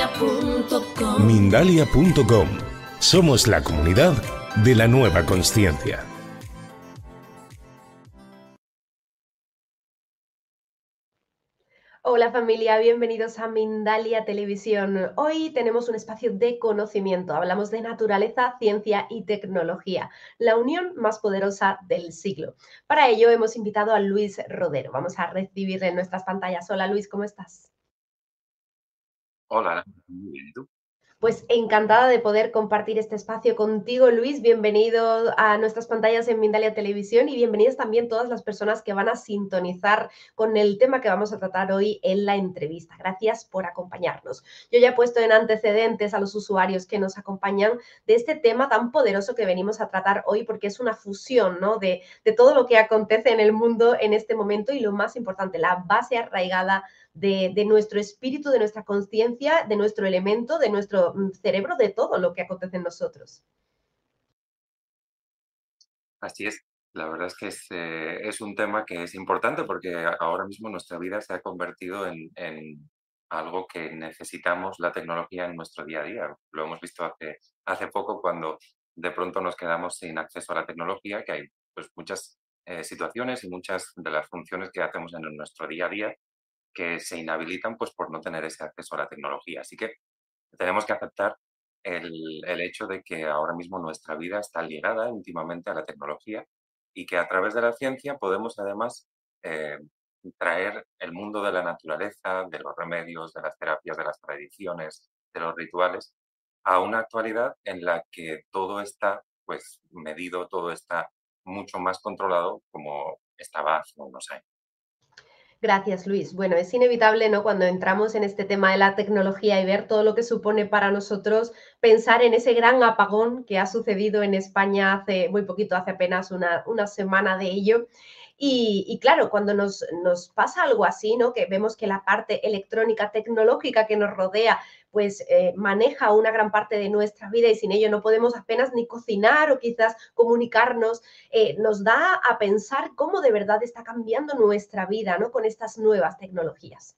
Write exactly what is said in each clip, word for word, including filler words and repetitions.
punto com. Mindalia punto com. Somos la comunidad de la nueva consciencia. Hola familia, bienvenidos a Mindalia Televisión. Hoy tenemos un espacio de conocimiento. Hablamos de naturaleza, ciencia y tecnología, la unión más poderosa del siglo. Para ello hemos invitado a Luis Rodero. Vamos a recibirle en nuestras pantallas. Hola Luis, ¿cómo estás? Hola, muy bien, ¿y tú? Pues encantada de poder compartir este espacio contigo, Luis. Bienvenido a nuestras pantallas en Mindalia Televisión y bienvenidas también todas las personas que van a sintonizar con el tema que vamos a tratar hoy en la entrevista. Gracias por acompañarnos. Yo ya he puesto en antecedentes a los usuarios que nos acompañan de este tema tan poderoso que venimos a tratar hoy, porque es una fusión, ¿no?, de, de todo lo que acontece en el mundo en este momento y lo más importante, la base arraigada De, de nuestro espíritu, de nuestra conciencia, de nuestro elemento, de nuestro cerebro, de todo lo que acontece en nosotros. Así es. La verdad es que es, eh, es un tema que es importante porque ahora mismo nuestra vida se ha convertido en, en algo que necesitamos la tecnología en nuestro día a día. Lo hemos visto hace, hace poco cuando de pronto nos quedamos sin acceso a la tecnología, que hay pues, muchas eh, situaciones y muchas de las funciones que hacemos en nuestro día a día que se inhabilitan pues, por no tener ese acceso a la tecnología. Así que tenemos que aceptar el, el hecho de que ahora mismo nuestra vida está ligada íntimamente a la tecnología y que a través de la ciencia podemos además eh, traer el mundo de la naturaleza, de los remedios, de las terapias, de las tradiciones, de los rituales, a una actualidad en la que todo está pues medido, todo está mucho más controlado como estaba hace unos años. Gracias, Luis. Bueno, es inevitable, ¿no?, cuando entramos en este tema de la tecnología y ver todo lo que supone para nosotros, pensar en ese gran apagón que ha sucedido en España hace muy poquito, hace apenas una, una semana de ello. Y, y claro, cuando nos, nos pasa algo así, ¿no?, que vemos que la parte electrónica, tecnológica que nos rodea, pues eh, maneja una gran parte de nuestra vida y sin ello no podemos apenas ni cocinar o quizás comunicarnos, eh, nos da a pensar cómo de verdad está cambiando nuestra vida, ¿no?, con estas nuevas tecnologías.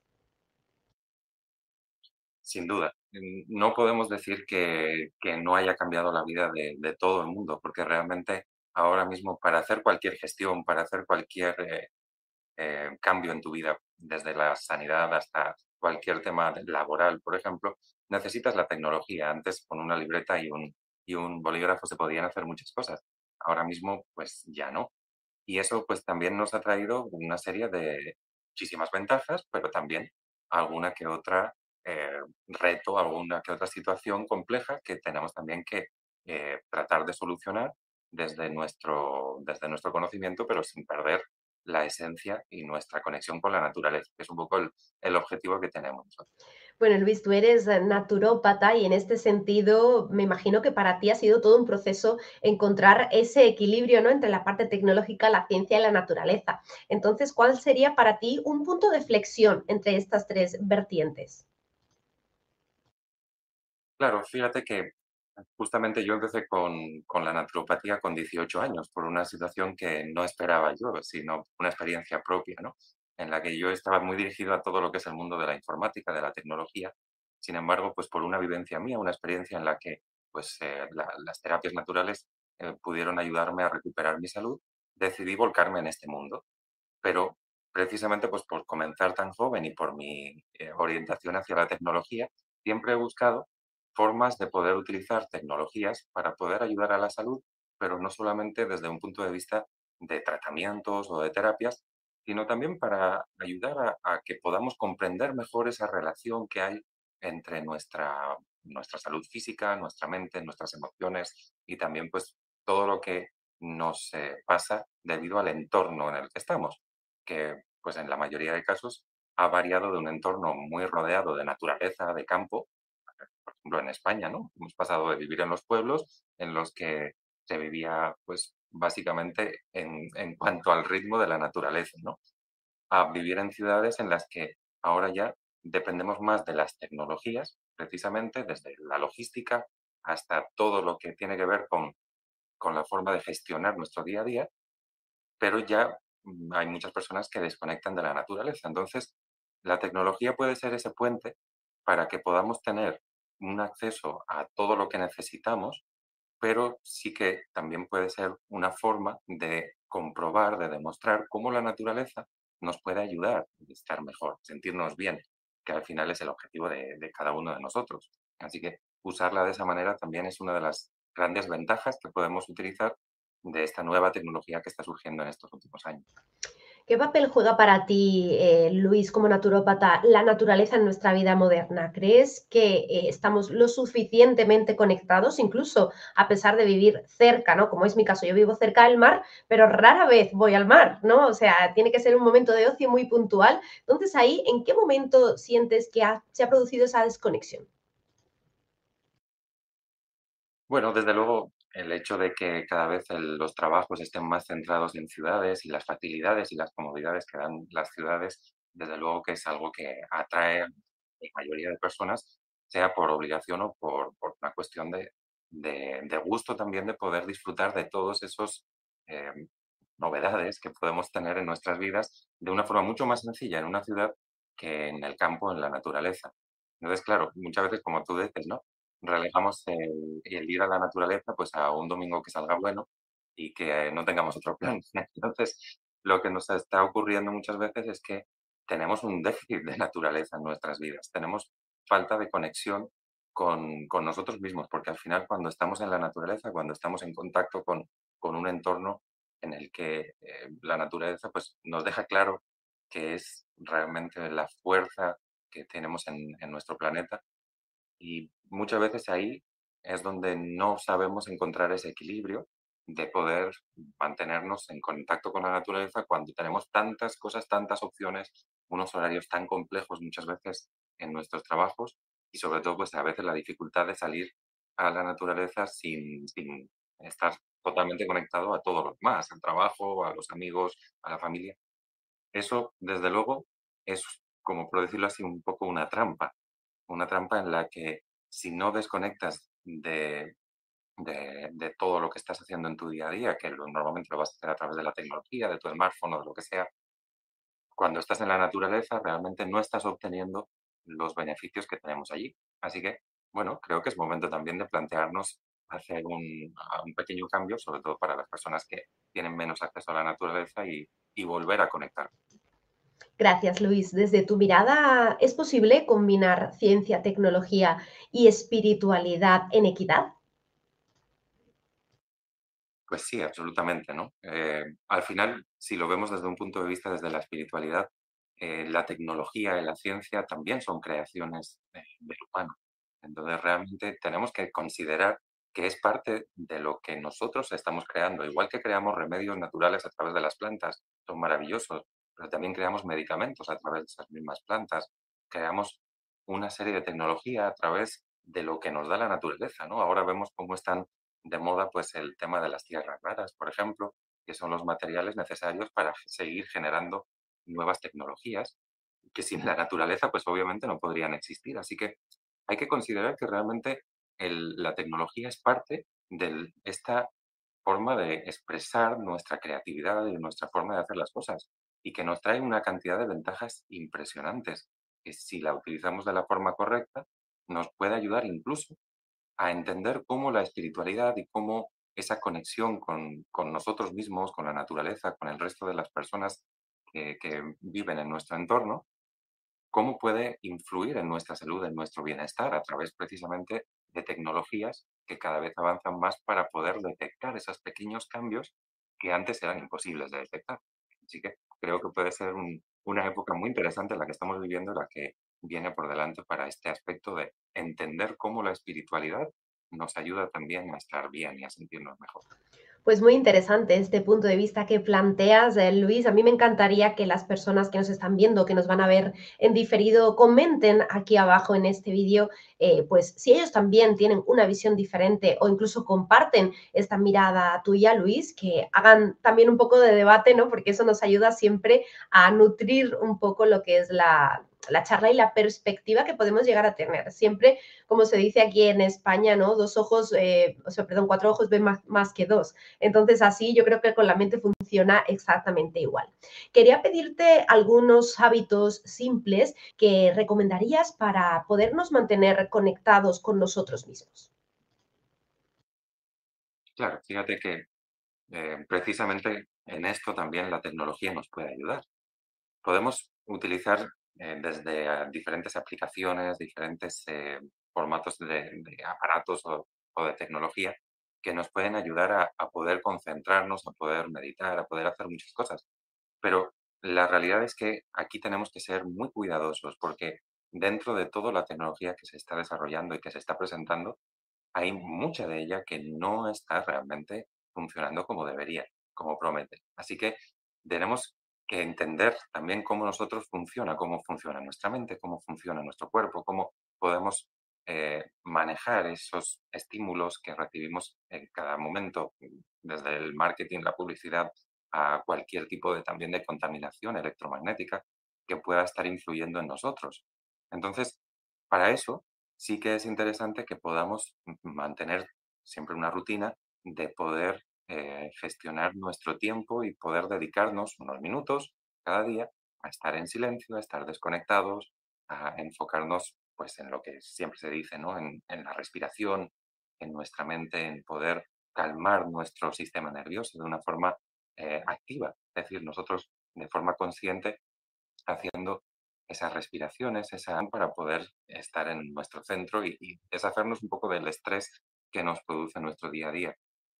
Sin duda. No podemos decir que, que no haya cambiado la vida de, de todo el mundo, porque realmente ahora mismo para hacer cualquier gestión, para hacer cualquier eh, eh, cambio en tu vida, desde la sanidad hasta cualquier tema laboral, por ejemplo, necesitas la tecnología. Antes con una libreta y un, y un bolígrafo se podían hacer muchas cosas. Ahora mismo pues ya no. Y eso pues también nos ha traído una serie de muchísimas ventajas, pero también alguna que otra eh, reto, alguna que otra situación compleja que tenemos también que eh, tratar de solucionar desde nuestro, desde nuestro conocimiento, pero sin perder la esencia y nuestra conexión con la naturaleza, que es un poco el, el objetivo que tenemos nosotros. Bueno, Luis, tú eres eh, naturópata y en este sentido me imagino que para ti ha sido todo un proceso encontrar ese equilibrio, ¿no?, entre la parte tecnológica, la ciencia y la naturaleza. Entonces, ¿cuál sería para ti un punto de flexión entre estas tres vertientes? Claro, fíjate que justamente yo empecé con, con la naturopatía con dieciocho años, por una situación que no esperaba yo, sino una experiencia propia, ¿no?, en la que yo estaba muy dirigido a todo lo que es el mundo de la informática, de la tecnología. Sin embargo, pues por una vivencia mía, una experiencia en la que pues, eh, la- las terapias naturales eh, pudieron ayudarme a recuperar mi salud, decidí volcarme en este mundo. Pero precisamente pues, por comenzar tan joven y por mi eh, orientación hacia la tecnología, siempre he buscado formas de poder utilizar tecnologías para poder ayudar a la salud, pero no solamente desde un punto de vista de tratamientos o de terapias, sino también para ayudar a, a que podamos comprender mejor esa relación que hay entre nuestra, nuestra salud física, nuestra mente, nuestras emociones y también pues todo lo que nos eh, pasa debido al entorno en el que estamos, que pues en la mayoría de casos ha variado de un entorno muy rodeado de naturaleza, de campo, por ejemplo en España, ¿no? Hemos pasado de vivir en los pueblos en los que se vivía pues básicamente en, en cuanto al ritmo de la naturaleza, ¿no?, a vivir en ciudades en las que ahora ya dependemos más de las tecnologías, precisamente desde la logística hasta todo lo que tiene que ver con, con la forma de gestionar nuestro día a día, pero ya mm, hay muchas personas que desconectan de la naturaleza. Entonces, la tecnología puede ser ese puente para que podamos tener un acceso a todo lo que necesitamos, pero sí que también puede ser una forma de comprobar, de demostrar cómo la naturaleza nos puede ayudar a estar mejor, sentirnos bien, que al final es el objetivo de, de cada uno de nosotros. Así que usarla de esa manera también es una de las grandes ventajas que podemos utilizar de esta nueva tecnología que está surgiendo en estos últimos años. ¿Qué papel juega para ti, eh, Luis, como naturópata, la naturaleza en nuestra vida moderna? ¿Crees que eh, estamos lo suficientemente conectados, incluso a pesar de vivir cerca, ¿no? Como es mi caso, yo vivo cerca del mar, pero rara vez voy al mar, ¿no? O sea, tiene que ser un momento de ocio muy puntual. Entonces, ahí, ¿en qué momento sientes que ha- se ha producido esa desconexión? Bueno, desde luego, el hecho de que cada vez el- los trabajos estén más centrados en ciudades y las facilidades y las comodidades que dan las ciudades, desde luego que es algo que atrae a la mayoría de personas, sea por obligación o por, por una cuestión de, de- de gusto también de poder disfrutar de todos esos eh, novedades que podemos tener en nuestras vidas de una forma mucho más sencilla en una ciudad que en el campo, en la naturaleza. Entonces, claro, muchas veces, como tú dices, ¿no? Relegamos el, el ir a la naturaleza pues a un domingo que salga bueno y que no tengamos otro plan. Entonces, lo que nos está ocurriendo muchas veces es que tenemos un déficit de naturaleza en nuestras vidas, tenemos falta de conexión con, con nosotros mismos, porque al final cuando estamos en la naturaleza, cuando estamos en contacto con, con un entorno en el que eh, la naturaleza pues, nos deja claro que es realmente la fuerza que tenemos en, en nuestro planeta, y muchas veces ahí es donde no sabemos encontrar ese equilibrio de poder mantenernos en contacto con la naturaleza cuando tenemos tantas cosas, tantas opciones, unos horarios tan complejos muchas veces en nuestros trabajos y sobre todo pues a veces la dificultad de salir a la naturaleza sin, sin estar totalmente conectado a todo lo demás, al trabajo, a los amigos, a la familia. Eso, desde luego, es, como por decirlo así, un poco una trampa, una trampa en la que si no desconectas de, de, de todo lo que estás haciendo en tu día a día, que lo- normalmente lo vas a hacer a través de la tecnología, de tu smartphone o de lo que sea, cuando estás en la naturaleza realmente no estás obteniendo los beneficios que tenemos allí. Así que, bueno, creo que es momento también de plantearnos hacer un, a- un pequeño cambio, sobre todo para las personas que tienen menos acceso a la naturaleza y, y volver a conectar. Gracias, Luis. Desde tu mirada, ¿es posible combinar ciencia, tecnología y espiritualidad en equidad? Pues sí, absolutamente, ¿no? Eh, al final, si lo vemos desde un punto de vista desde la espiritualidad, eh, la tecnología y la ciencia también son creaciones eh, del humano. Entonces, realmente tenemos que considerar que es parte de lo que nosotros estamos creando. Igual que creamos remedios naturales a través de las plantas, son maravillosos, pero también creamos medicamentos a través de esas mismas plantas. Creamos una serie de tecnología a través de lo que nos da la naturaleza, ¿no? Ahora vemos cómo están de moda pues el tema de las tierras raras, por ejemplo, que son los materiales necesarios para seguir generando nuevas tecnologías que sin la naturaleza pues obviamente no podrían existir. Así que hay que considerar que realmente el- la tecnología es parte de esta forma de expresar nuestra creatividad y nuestra forma de hacer las cosas y que nos trae una cantidad de ventajas impresionantes que si la utilizamos de la forma correcta nos puede ayudar incluso a entender cómo la espiritualidad y cómo esa conexión con, con nosotros mismos, con la naturaleza, con el resto de las personas que, que viven en nuestro entorno, cómo puede influir en nuestra salud, en nuestro bienestar, a través precisamente de tecnologías que cada vez avanzan más para poder detectar esos pequeños cambios que antes eran imposibles de detectar. Así que creo que puede ser un- una época muy interesante la que estamos viviendo, la que viene por delante para este aspecto de entender cómo la espiritualidad nos ayuda también a estar bien y a sentirnos mejor. Pues muy interesante este punto de vista que planteas, eh, Luis. A mí me encantaría que las personas que nos están viendo, que nos van a ver en diferido, comenten aquí abajo en este vídeo, eh, pues si ellos también tienen una visión diferente o incluso comparten esta mirada tuya, Luis, que hagan también un poco de debate, ¿no? Porque eso nos ayuda siempre a nutrir un poco lo que es la, la charla y la perspectiva que podemos llegar a tener. Siempre, como se dice aquí en España, ¿no? Dos ojos, eh, o sea, perdón, cuatro ojos ven más, más que dos. Entonces, así yo creo que con la mente funciona exactamente igual. Quería pedirte algunos hábitos simples que recomendarías para podernos mantener conectados con nosotros mismos. Claro, fíjate que eh, precisamente en esto también la tecnología nos puede ayudar. Podemos utilizar eh, desde ah, diferentes aplicaciones, diferentes eh, formatos de, de aparatos o, o de tecnología que nos pueden ayudar a, a poder concentrarnos, a poder meditar, a poder hacer muchas cosas. Pero la realidad es que aquí tenemos que ser muy cuidadosos porque dentro de toda la tecnología que se está desarrollando y que se está presentando, hay mucha de ella que no está realmente funcionando como debería, como promete. Así que tenemos que entender también cómo nosotros funciona, cómo funciona nuestra mente, cómo funciona nuestro cuerpo, cómo podemos eh, manejar esos estímulos que recibimos en cada momento, desde el marketing, la publicidad, a cualquier tipo de también de contaminación electromagnética que pueda estar influyendo en nosotros. Entonces, para eso sí que es interesante que podamos m- mantener siempre una rutina de poder eh, gestionar nuestro tiempo y poder dedicarnos unos minutos cada día a estar en silencio, a estar desconectados, a enfocarnos pues en lo que siempre se dice, ¿no? En, en la respiración, en nuestra mente, en poder calmar nuestro sistema nervioso de una forma eh, activa. Es decir, nosotros de forma consciente haciendo esas respiraciones, esa para poder estar en nuestro centro y, y deshacernos un poco del estrés que nos produce nuestro día a día.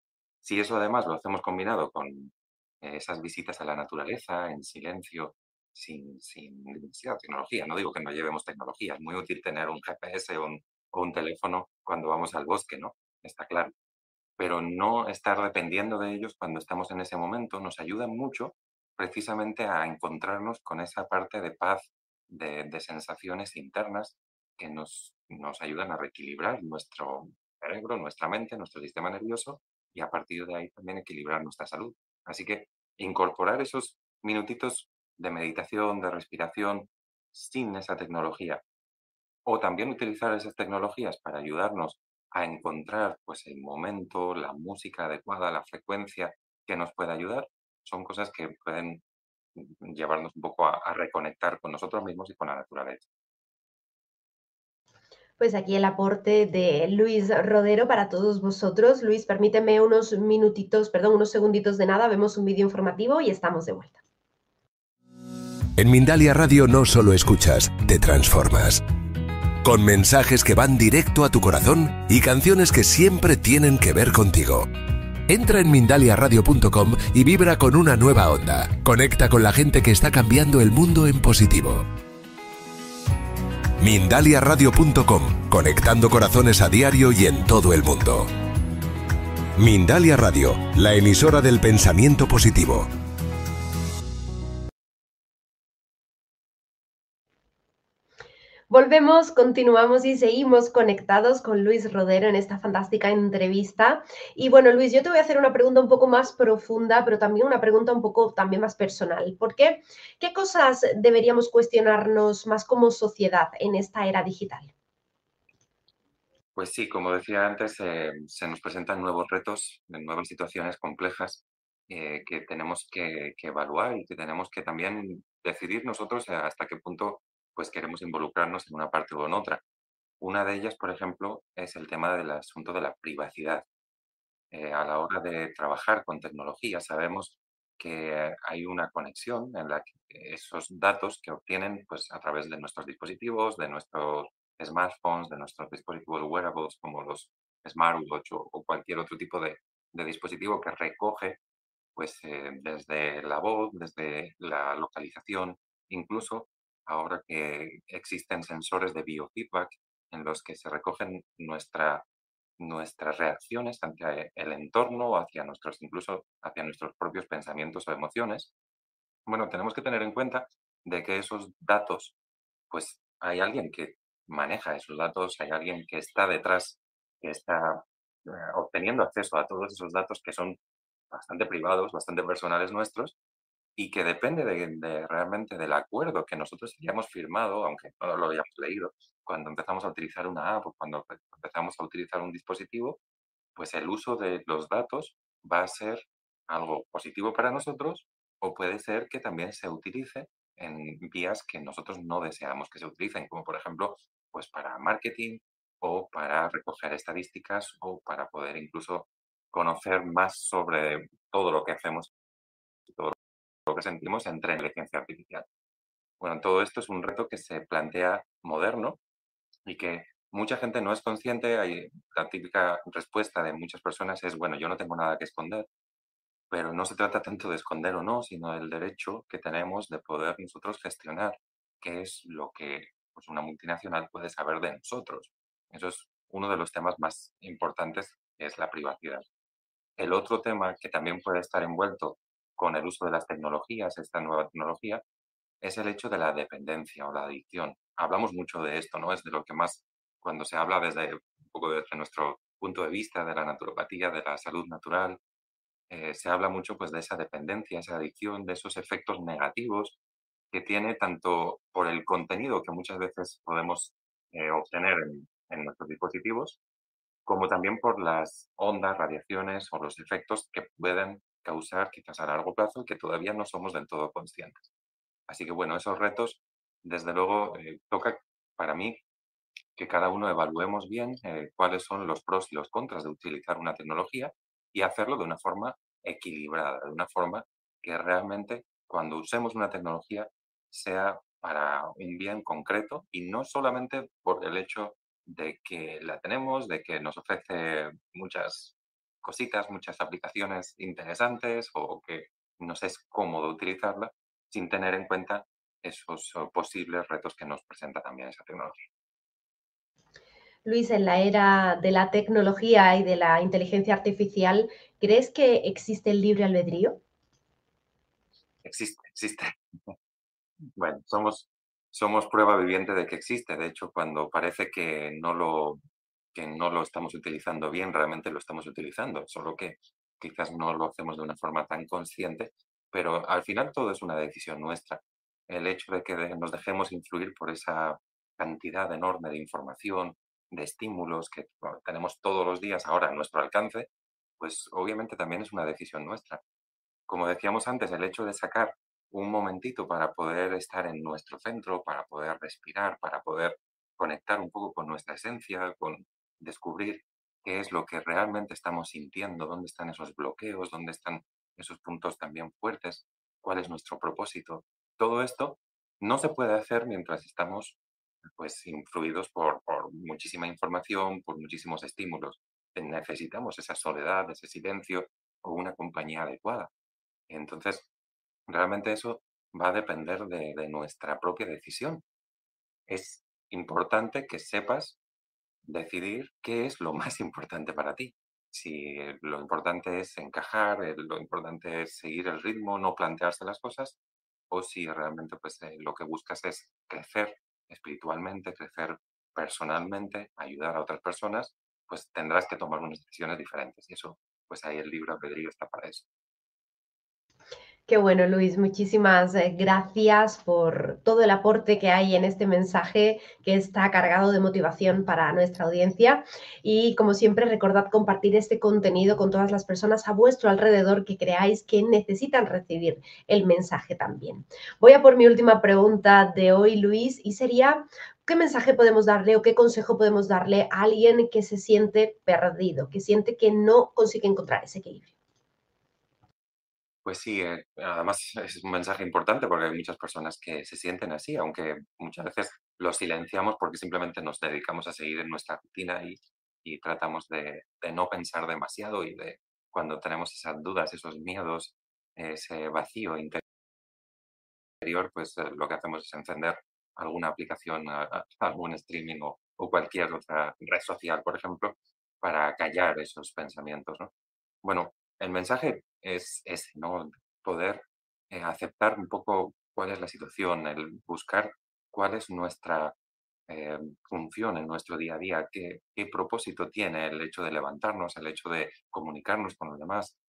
Si eso además lo hacemos combinado con eh, esas visitas a la naturaleza, en silencio, sin, sin demasiada tecnología, no digo que no llevemos tecnología, es muy útil tener un G P S o un, o un teléfono cuando vamos al bosque, ¿no? Está claro, pero no estar dependiendo de ellos cuando estamos en ese momento nos ayuda mucho precisamente a encontrarnos con esa parte de paz, de, de sensaciones internas que nos, nos ayudan a reequilibrar nuestro cerebro, nuestra mente, nuestro sistema nervioso y a partir de ahí también equilibrar nuestra salud. Así que incorporar esos minutitos de meditación, de respiración, sin esa tecnología, o también utilizar esas tecnologías para ayudarnos a encontrar pues, el momento, la música adecuada, la frecuencia que nos puede ayudar, son cosas que pueden mm, llevarnos un poco a, a reconectar con nosotros mismos y con la naturaleza. Pues aquí el aporte de Luis Rodero para todos vosotros. Luis, permíteme unos minutitos, perdón, unos segunditos de nada, vemos un vídeo informativo y estamos de vuelta. En Mindalia Radio no solo escuchas, te transformas. Con mensajes que van directo a tu corazón y canciones que siempre tienen que ver contigo. Entra en mindalia radio punto com y vibra con una nueva onda. Conecta con la gente que está cambiando el mundo en positivo. mindalia radio punto com, conectando corazones a diario y en todo el mundo. Mindalia Radio, la emisora del pensamiento positivo. Volvemos, continuamos y seguimos conectados con Luis Rodero en esta fantástica entrevista. Y bueno, Luis, yo te voy a hacer una pregunta un poco más profunda, pero también una pregunta un poco también más personal. ¿Por qué? ¿Qué cosas deberíamos cuestionarnos más como sociedad en esta era digital? Pues sí, como decía antes, eh, se nos presentan nuevos retos, nuevas situaciones complejas eh, que tenemos que, que evaluar y que tenemos que también decidir nosotros hasta qué punto pues queremos involucrarnos en una parte o en otra. Una de ellas, por ejemplo, es el tema del asunto de la privacidad. Eh, a la hora de trabajar con tecnología, sabemos que hay una conexión en la que esos datos que obtienen pues, a través de nuestros dispositivos, de nuestros smartphones, de nuestros dispositivos wearables como los smartwatch o, o cualquier otro tipo de, de dispositivo que recoge pues, eh, desde la voz, desde la localización, incluso ahora que existen sensores de biofeedback en los que se recogen nuestra nuestras reacciones ante el entorno, hacia nuestros, incluso hacia nuestros propios pensamientos o emociones. Bueno, tenemos que tener en cuenta de que esos datos, pues hay alguien que maneja esos datos, hay alguien que está detrás, que está eh, obteniendo acceso a todos esos datos que son bastante privados, bastante personales nuestros, y que depende de, de realmente del acuerdo que nosotros hayamos firmado, aunque no lo hayamos leído, cuando empezamos a utilizar una app o cuando empezamos a utilizar un dispositivo, pues el uso de los datos va a ser algo positivo para nosotros o puede ser que también se utilice en vías que nosotros no deseamos que se utilicen, como por ejemplo, pues para marketing o para recoger estadísticas o para poder incluso conocer más sobre todo lo que hacemos y todo lo que sentimos entre inteligencia artificial. Bueno, todo esto es un reto que se plantea moderno y que mucha gente no es consciente. Hay, la típica respuesta de muchas personas es, bueno, yo no tengo nada que esconder, pero no se trata tanto de esconder o no, sino del derecho que tenemos de poder nosotros gestionar qué es lo que pues, una multinacional puede saber de nosotros. Eso es uno de los temas más importantes, que es la privacidad. El otro tema que también puede estar envuelto con el uso de las tecnologías, esta nueva tecnología, es el hecho de la dependencia o la adicción. Hablamos mucho de esto, ¿no? Es de lo que más, cuando se habla desde un poco desde nuestro punto de vista de la naturopatía, de la salud natural, eh, se habla mucho pues de esa dependencia, esa adicción, de esos efectos negativos que tiene tanto por el contenido que muchas veces podemos eh, obtener en, en nuestros dispositivos, como también por las ondas, radiaciones o los efectos que pueden causar quizás a largo plazo y que todavía no somos del todo conscientes. Así que bueno, esos retos, desde luego, eh, toca para mí que cada uno evaluemos bien eh, cuáles son los pros y los contras de utilizar una tecnología y hacerlo de una forma equilibrada, de una forma que realmente cuando usemos una tecnología sea para un bien concreto y no solamente por el hecho de que la tenemos, de que nos ofrece muchas cositas, muchas aplicaciones interesantes o que nos es cómodo utilizarla sin tener en cuenta esos eh, posibles retos que nos presenta también esa tecnología. Luis, en la era de la tecnología y de la inteligencia artificial, ¿crees que existe el libre albedrío? Existe, existe. Bueno, somos, somos prueba viviente de que existe. De hecho, cuando parece que no lo, que no lo estamos utilizando bien, realmente lo estamos utilizando, solo que quizás no lo hacemos de una forma tan consciente, pero al final todo es una decisión nuestra. El hecho de que de- nos dejemos influir por esa cantidad enorme de información, de estímulos que bueno, tenemos todos los días ahora a nuestro alcance, pues obviamente también es una decisión nuestra. Como decíamos antes, el hecho de sacar un momentito para poder estar en nuestro centro, para poder respirar, para poder conectar un poco con nuestra esencia, con descubrir qué es lo que realmente estamos sintiendo, dónde están esos bloqueos, dónde están esos puntos también fuertes, cuál es nuestro propósito. Todo esto no se puede hacer mientras estamos pues influidos por, por muchísima información, por muchísimos estímulos. Necesitamos esa soledad, ese silencio o una compañía adecuada. Entonces, realmente eso va a depender de, de nuestra propia decisión. Es importante que sepas decidir qué es lo más importante para ti. Si eh, lo importante es encajar, eh, lo importante es seguir el ritmo, no plantearse las cosas, o si realmente pues, eh, lo que buscas es crecer espiritualmente, crecer personalmente, ayudar a otras personas, pues tendrás que tomar unas decisiones diferentes. Y eso, pues ahí el libre albedrío está para eso. Qué bueno, Luis, muchísimas eh, gracias por todo el aporte que hay en este mensaje que está cargado de motivación para nuestra audiencia. Y como siempre, recordad compartir este contenido con todas las personas a vuestro alrededor que creáis que necesitan recibir el mensaje también. Voy a por mi última pregunta de hoy, Luis, y sería, ¿qué mensaje podemos darle o qué consejo podemos darle a alguien que se siente perdido, que siente que no consigue encontrar ese equilibrio? Pues sí, eh, además es un mensaje importante porque hay muchas personas que se sienten así, aunque muchas veces lo silenciamos porque simplemente nos dedicamos a seguir en nuestra rutina y, y tratamos de, de no pensar demasiado y de cuando tenemos esas dudas, esos miedos, ese vacío interior, pues eh, lo que hacemos es encender alguna aplicación, a- a- algún streaming o, o cualquier otra red social, por ejemplo, para callar esos pensamientos, ¿no? Bueno, el mensaje es ese, ¿no? Poder eh, aceptar un poco cuál es la situación, el buscar cuál es nuestra eh, función en nuestro día a día, qué, qué propósito tiene el hecho de levantarnos, el hecho de comunicarnos con los demás,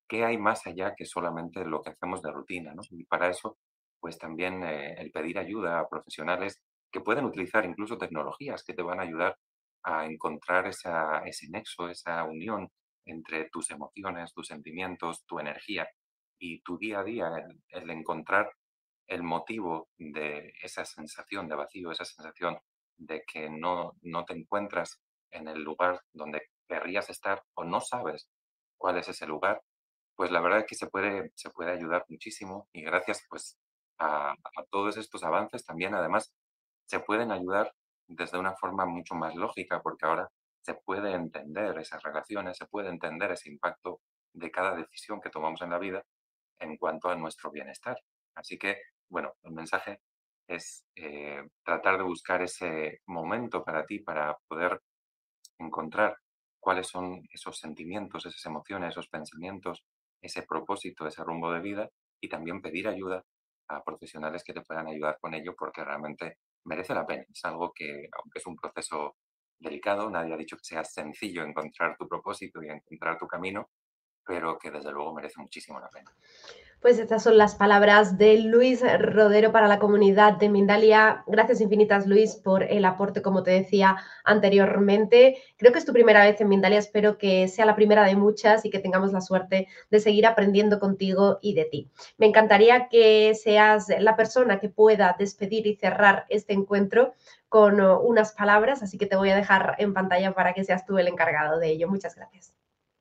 qué hay más allá que solamente lo que hacemos de rutina, ¿no? Y para eso, pues también eh, el pedir ayuda a profesionales que pueden utilizar incluso tecnologías que te van a ayudar a encontrar esa, ese nexo, esa unión entre tus emociones, tus sentimientos, tu energía y tu día a día, el, el encontrar el motivo de esa sensación de vacío, esa sensación de que no, no te encuentras en el lugar donde querrías estar o no sabes cuál es ese lugar, pues la verdad es que se puede, se puede ayudar muchísimo y gracias pues a, a todos estos avances también además se pueden ayudar desde una forma mucho más lógica porque ahora se puede entender esas relaciones, se puede entender ese impacto de cada decisión que tomamos en la vida en cuanto a nuestro bienestar. Así que, bueno, el mensaje es eh, tratar de buscar ese momento para ti, para poder encontrar cuáles son esos sentimientos, esas emociones, esos pensamientos, ese propósito, ese rumbo de vida y también pedir ayuda a profesionales que te puedan ayudar con ello porque realmente merece la pena. Es algo que, aunque es un proceso delicado, nadie ha dicho que sea sencillo encontrar tu propósito y encontrar tu camino, pero que desde luego merece muchísimo la pena. Pues estas son las palabras de Luis Rodero para la comunidad de Mindalia. Gracias infinitas, Luis, por el aporte, como te decía anteriormente. Creo que es tu primera vez en Mindalia, espero que sea la primera de muchas y que tengamos la suerte de seguir aprendiendo contigo y de ti. Me encantaría que seas la persona que pueda despedir y cerrar este encuentro con unas palabras, así que te voy a dejar en pantalla para que seas tú el encargado de ello. Muchas gracias.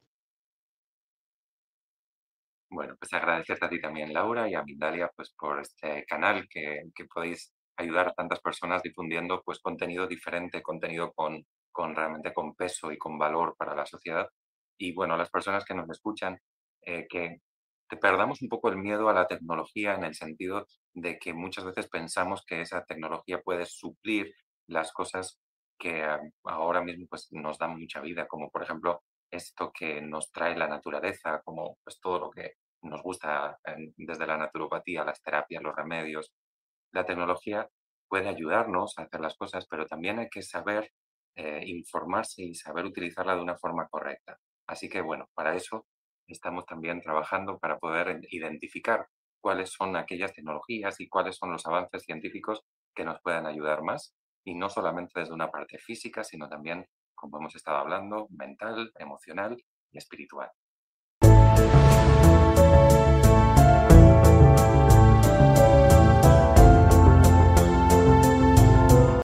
Bueno, pues agradecerte a ti también, Laura, y a Mindalia, pues por este canal que, que podéis ayudar a tantas personas difundiendo pues contenido diferente, contenido con, con realmente con peso y con valor para la sociedad. Y bueno, a las personas que nos escuchan, eh, que te perdamos un poco el miedo a la tecnología en el sentido de que muchas veces pensamos que esa tecnología puede suplir las cosas que ah, ahora mismo pues nos dan mucha vida, como por ejemplo esto que nos trae la naturaleza, como pues todo lo que nos gusta en- desde la naturopatía, las terapias, los remedios. La tecnología puede ayudarnos a hacer las cosas, pero también hay que saber eh, informarse y saber utilizarla de una forma correcta. Así que, bueno, para eso estamos también trabajando para poder en- identificar cuáles son aquellas tecnologías y cuáles son los avances científicos que nos puedan ayudar más, y no solamente desde una parte física, sino también, como hemos estado hablando, mental, emocional y espiritual.